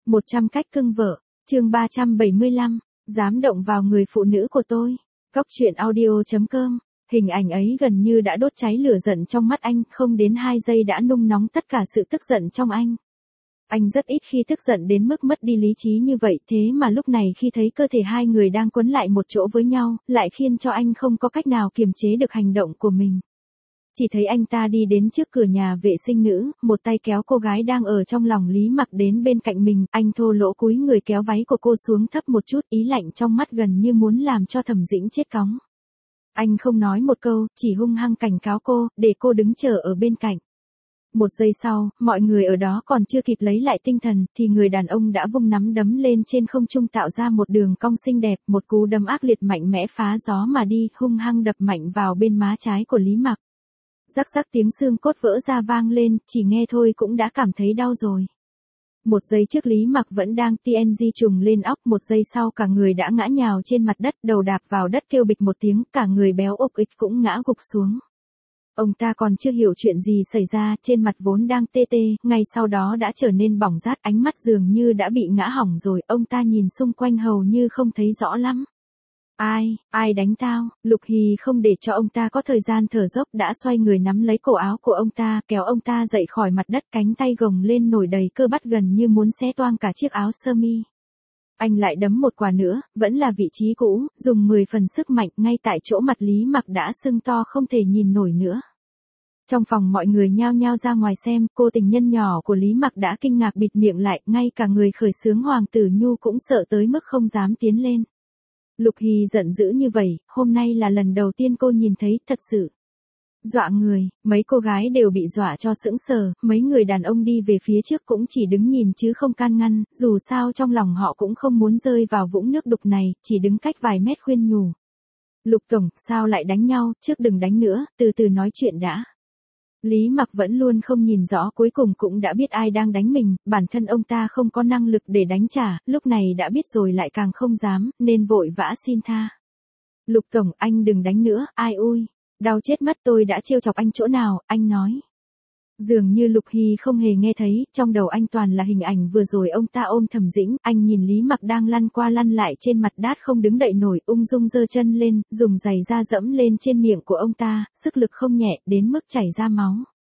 100 cách cưng vợ, chương 375, dám động vào người phụ nữ của tôi. Góc truyện audio.com, hình ảnh ấy gần như đã đốt cháy lửa giận trong mắt anh, không đến 2 giây đã nung nóng tất cả sự tức giận trong anh. Anh rất ít khi tức giận đến mức mất đi lý trí như vậy, thế mà lúc này khi thấy cơ thể hai người đang quấn lại một chỗ với nhau, lại khiến cho anh không có cách nào kiềm chế được hành động của mình. Chỉ thấy anh ta đi đến trước cửa nhà vệ sinh nữ, một tay kéo cô gái đang ở trong lòng Lý Mặc đến bên cạnh mình, anh thô lỗ cúi người kéo váy của cô xuống thấp một chút, ý lạnh trong mắt gần như muốn làm cho Thẩm Dĩnh chết cóng. Anh không nói một câu, chỉ hung hăng cảnh cáo cô, để cô đứng chờ ở bên cạnh. Một giây sau, mọi người ở đó còn chưa kịp lấy lại tinh thần, thì người đàn ông đã vung nắm đấm lên trên không trung tạo ra một đường cong xinh đẹp, một cú đấm ác liệt mạnh mẽ phá gió mà đi, hung hăng đập mạnh vào bên má trái của Lý Mặc. Rắc rắc tiếng xương cốt vỡ ra vang lên, chỉ nghe thôi cũng đã cảm thấy đau rồi. Một giây trước Lý Mặc vẫn đang TNG trùng lên óc, một giây sau cả người đã ngã nhào trên mặt đất, đầu đạp vào đất kêu bịch một tiếng, cả người béo ục ịch cũng ngã gục xuống. Ông ta còn chưa hiểu chuyện gì xảy ra, trên mặt vốn đang tê tê, ngay sau đó đã trở nên bỏng rát, ánh mắt dường như đã bị ngã hỏng rồi, ông ta nhìn xung quanh hầu như không thấy rõ lắm. Ai đánh tao? Lục Hy không để cho ông ta có thời gian thở dốc đã xoay người nắm lấy cổ áo của ông ta, kéo ông ta dậy khỏi mặt đất, cánh tay gồng lên nổi đầy cơ bắp gần như muốn xé toang cả chiếc áo sơ mi. Anh lại đấm một quả nữa, vẫn là vị trí cũ, dùng 10 phần sức mạnh, ngay tại chỗ mặt Lý Mặc đã sưng to không thể nhìn nổi nữa. Trong phòng mọi người nhao nhao ra ngoài xem, cô tình nhân nhỏ của Lý Mặc đã kinh ngạc bịt miệng lại, ngay cả người khởi xướng Hoàng Tử Nhu cũng sợ tới mức không dám tiến lên. Lục Hy giận dữ như vậy, hôm nay là lần đầu tiên cô nhìn thấy, thật sự dọa người, mấy cô gái đều bị dọa cho sững sờ, mấy người đàn ông đi về phía trước cũng chỉ đứng nhìn chứ không can ngăn, dù sao trong lòng họ cũng không muốn rơi vào vũng nước đục này, chỉ đứng cách vài mét khuyên nhủ. Lục tổng, sao lại đánh nhau, trước đừng đánh nữa, từ từ nói chuyện đã. Lý Mặc vẫn luôn không nhìn rõ, cuối cùng cũng đã biết ai đang đánh mình, bản thân ông ta không có năng lực để đánh trả, lúc này đã biết rồi lại càng không dám, nên vội vã xin tha. Lục tổng, anh đừng đánh nữa, ai ui, đau chết mắt, tôi đã trêu chọc anh chỗ nào, anh nói. Dường như Lục Hy không hề nghe thấy, trong đầu anh toàn là hình ảnh vừa rồi ông ta ôm Thẩm Dĩnh, anh nhìn Lý Mặc đang lăn qua lăn lại trên mặt đát không đứng đậy nổi, ung dung giơ chân lên, dùng giày da dẫm lên trên miệng của ông ta, sức lực không nhẹ, đến mức chảy ra máu.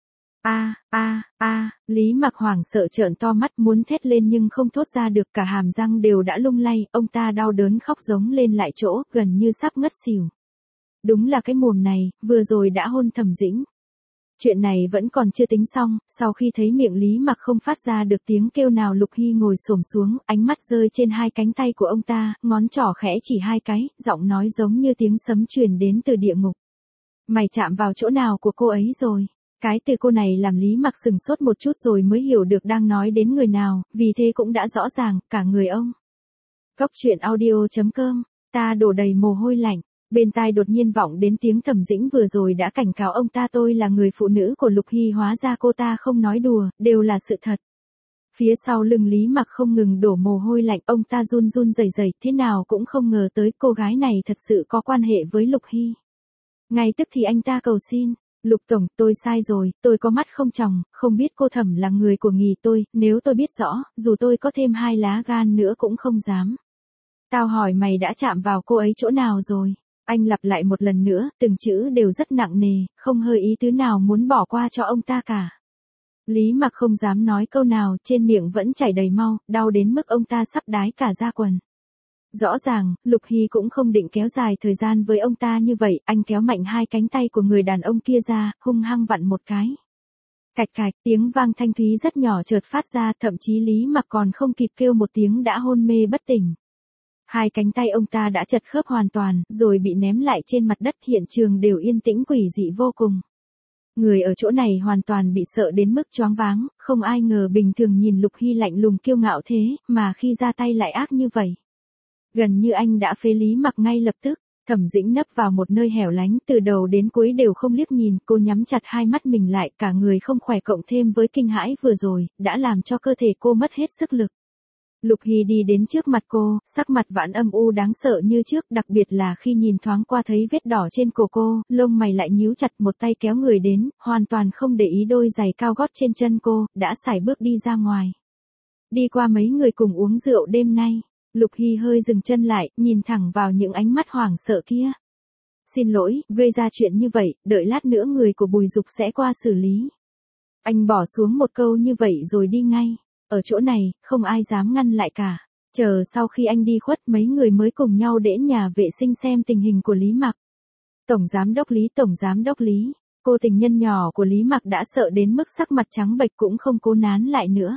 Lý Mặc hoảng sợ trợn to mắt muốn thét lên nhưng không thốt ra được, cả hàm răng đều đã lung lay, ông ta đau đớn khóc giống lên lại chỗ, gần như sắp ngất xỉu. Đúng là cái mồm này, vừa rồi đã hôn Thẩm Dĩnh. Chuyện này vẫn còn chưa tính xong, sau khi thấy miệng Lý Mặc không phát ra được tiếng kêu nào, Lục Hy ngồi xổm xuống, ánh mắt rơi trên hai cánh tay của ông ta, ngón trỏ khẽ chỉ hai cái, giọng nói giống như tiếng sấm truyền đến từ địa ngục. Mày chạm vào chỗ nào của cô ấy rồi? Cái từ cô này làm Lý Mặc sừng sốt một chút rồi mới hiểu được đang nói đến người nào, vì thế cũng đã rõ ràng, cả người ông. Góc truyện audio.com, ta đổ đầy mồ hôi lạnh. Bên tai đột nhiên vọng đến tiếng Thẩm Dĩnh vừa rồi đã cảnh cáo ông ta, tôi là người phụ nữ của Lục Hy, hóa ra cô ta không nói đùa, đều là sự thật. Phía sau lưng Lý Mặc không ngừng đổ mồ hôi lạnh, ông ta run run rẩy rẩy, thế nào cũng không ngờ tới cô gái này thật sự có quan hệ với Lục Hy. Ngay tức thì anh ta cầu xin, Lục tổng, tôi sai rồi, tôi có mắt không tròng, không biết cô Thẩm là người của nghì tôi, nếu tôi biết rõ, dù tôi có thêm 2 lá gan nữa cũng không dám. Tao hỏi mày đã chạm vào cô ấy chỗ nào rồi? Anh lặp lại một lần nữa, từng chữ đều rất nặng nề, không hơi ý tứ nào muốn bỏ qua cho ông ta cả. Lý Mặc không dám nói câu nào, trên miệng vẫn chảy đầy máu, đau đến mức ông ta sắp đái cả da quần. Rõ ràng, Lục Hy cũng không định kéo dài thời gian với ông ta như vậy, anh kéo mạnh hai cánh tay của người đàn ông kia ra, hung hăng vặn một cái. Cạch cạch, tiếng vang thanh thúy rất nhỏ chợt phát ra, thậm chí Lý Mặc còn không kịp kêu một tiếng đã hôn mê bất tỉnh. Hai cánh tay ông ta đã chật khớp hoàn toàn, rồi bị ném lại trên mặt đất, hiện trường đều yên tĩnh quỷ dị vô cùng. Người ở chỗ này hoàn toàn bị sợ đến mức choáng váng, không ai ngờ bình thường nhìn Lục Hy lạnh lùng kiêu ngạo thế, mà khi ra tay lại ác như vậy. Gần như anh đã phế Lý Mặc ngay lập tức. Thẩm Dĩnh nấp vào một nơi hẻo lánh, từ đầu đến cuối đều không liếc nhìn, cô nhắm chặt hai mắt mình lại, cả người không khỏe cộng thêm với kinh hãi vừa rồi, đã làm cho cơ thể cô mất hết sức lực. Lục Hy đi đến trước mặt cô, sắc mặt vẫn âm u đáng sợ như trước, đặc biệt là khi nhìn thoáng qua thấy vết đỏ trên cổ cô, lông mày lại nhíu chặt, một tay kéo người đến, hoàn toàn không để ý đôi giày cao gót trên chân cô, đã sải bước đi ra ngoài. Đi qua mấy người cùng uống rượu đêm nay, Lục Hy hơi dừng chân lại, nhìn thẳng vào những ánh mắt hoảng sợ kia. Xin lỗi, gây ra chuyện như vậy, đợi lát nữa người của Bùi Dục sẽ qua xử lý. Anh bỏ xuống một câu như vậy rồi đi ngay. Ở chỗ này, không ai dám ngăn lại cả. Chờ sau khi anh đi khuất mấy người mới cùng nhau đến nhà vệ sinh xem tình hình của Lý Mặc. Tổng giám đốc Lý, cô tình nhân nhỏ của Lý Mặc đã sợ đến mức sắc mặt trắng bệch cũng không cố nán lại nữa.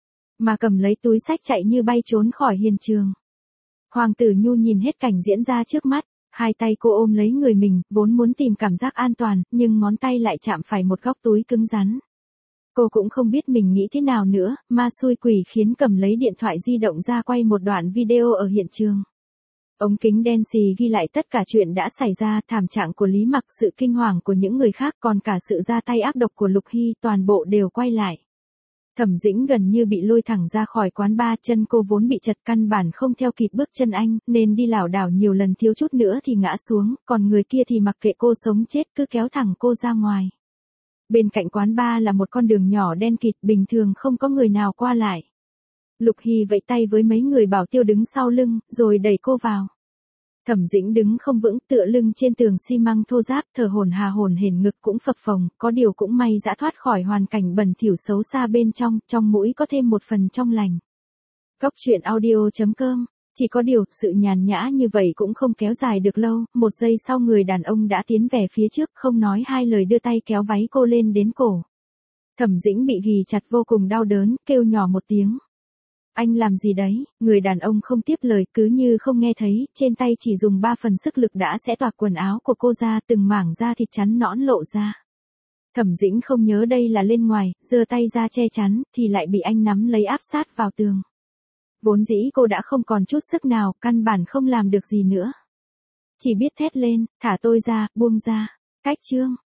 Mà cầm lấy túi xách chạy như bay trốn khỏi hiện trường. Hoàng tử Nhu nhìn hết cảnh diễn ra trước mắt, hai tay cô ôm lấy người mình, vốn muốn tìm cảm giác an toàn, nhưng ngón tay lại chạm phải một góc túi cứng rắn. Cô cũng không biết mình nghĩ thế nào nữa, ma xui quỷ khiến cầm lấy điện thoại di động ra quay một đoạn video ở hiện trường. Ống kính đen xì ghi lại tất cả chuyện đã xảy ra, thảm trạng của Lý Mặc, sự kinh hoàng của những người khác, còn cả sự ra tay ác độc của Lục Hy, toàn bộ đều quay lại. Thẩm Dĩnh gần như bị lôi thẳng ra khỏi quán bar, chân cô vốn bị chật căn bản không theo kịp bước chân anh, nên đi lảo đảo nhiều lần, thiếu chút nữa thì ngã xuống, còn người kia thì mặc kệ cô sống chết cứ kéo thẳng cô ra ngoài. Bên cạnh quán bar là một con đường nhỏ đen kịt, bình thường không có người nào qua lại. Lục Hy vẫy tay với mấy người bảo tiêu đứng sau lưng, rồi đẩy cô vào. Thẩm Dĩnh đứng không vững, tựa lưng trên tường xi măng thô ráp, thở hổn hển, ngực cũng phập phồng, có điều cũng may dã thoát khỏi hoàn cảnh bẩn thỉu xấu xa bên trong, trong mũi có thêm một phần trong lành. Góc truyện audio.com. Chỉ có điều, sự nhàn nhã như vậy cũng không kéo dài được lâu, một giây sau người đàn ông đã tiến về phía trước, không nói hai lời đưa tay kéo váy cô lên đến cổ. Thẩm Dĩnh bị ghì chặt vô cùng đau đớn, kêu nhỏ một tiếng. Anh làm gì đấy? Người đàn ông không tiếp lời, cứ như không nghe thấy, trên tay chỉ dùng 3 phần sức lực đã xẻ toạc quần áo của cô ra, từng mảng da thịt trắng nõn lộ ra. Thẩm Dĩnh không nhớ đây là lên ngoài, giơ tay ra che chắn, thì lại bị anh nắm lấy áp sát vào tường. Vốn dĩ cô đã không còn chút sức nào, căn bản không làm được gì nữa. Chỉ biết thét lên, thả tôi ra, buông ra. Cách chương.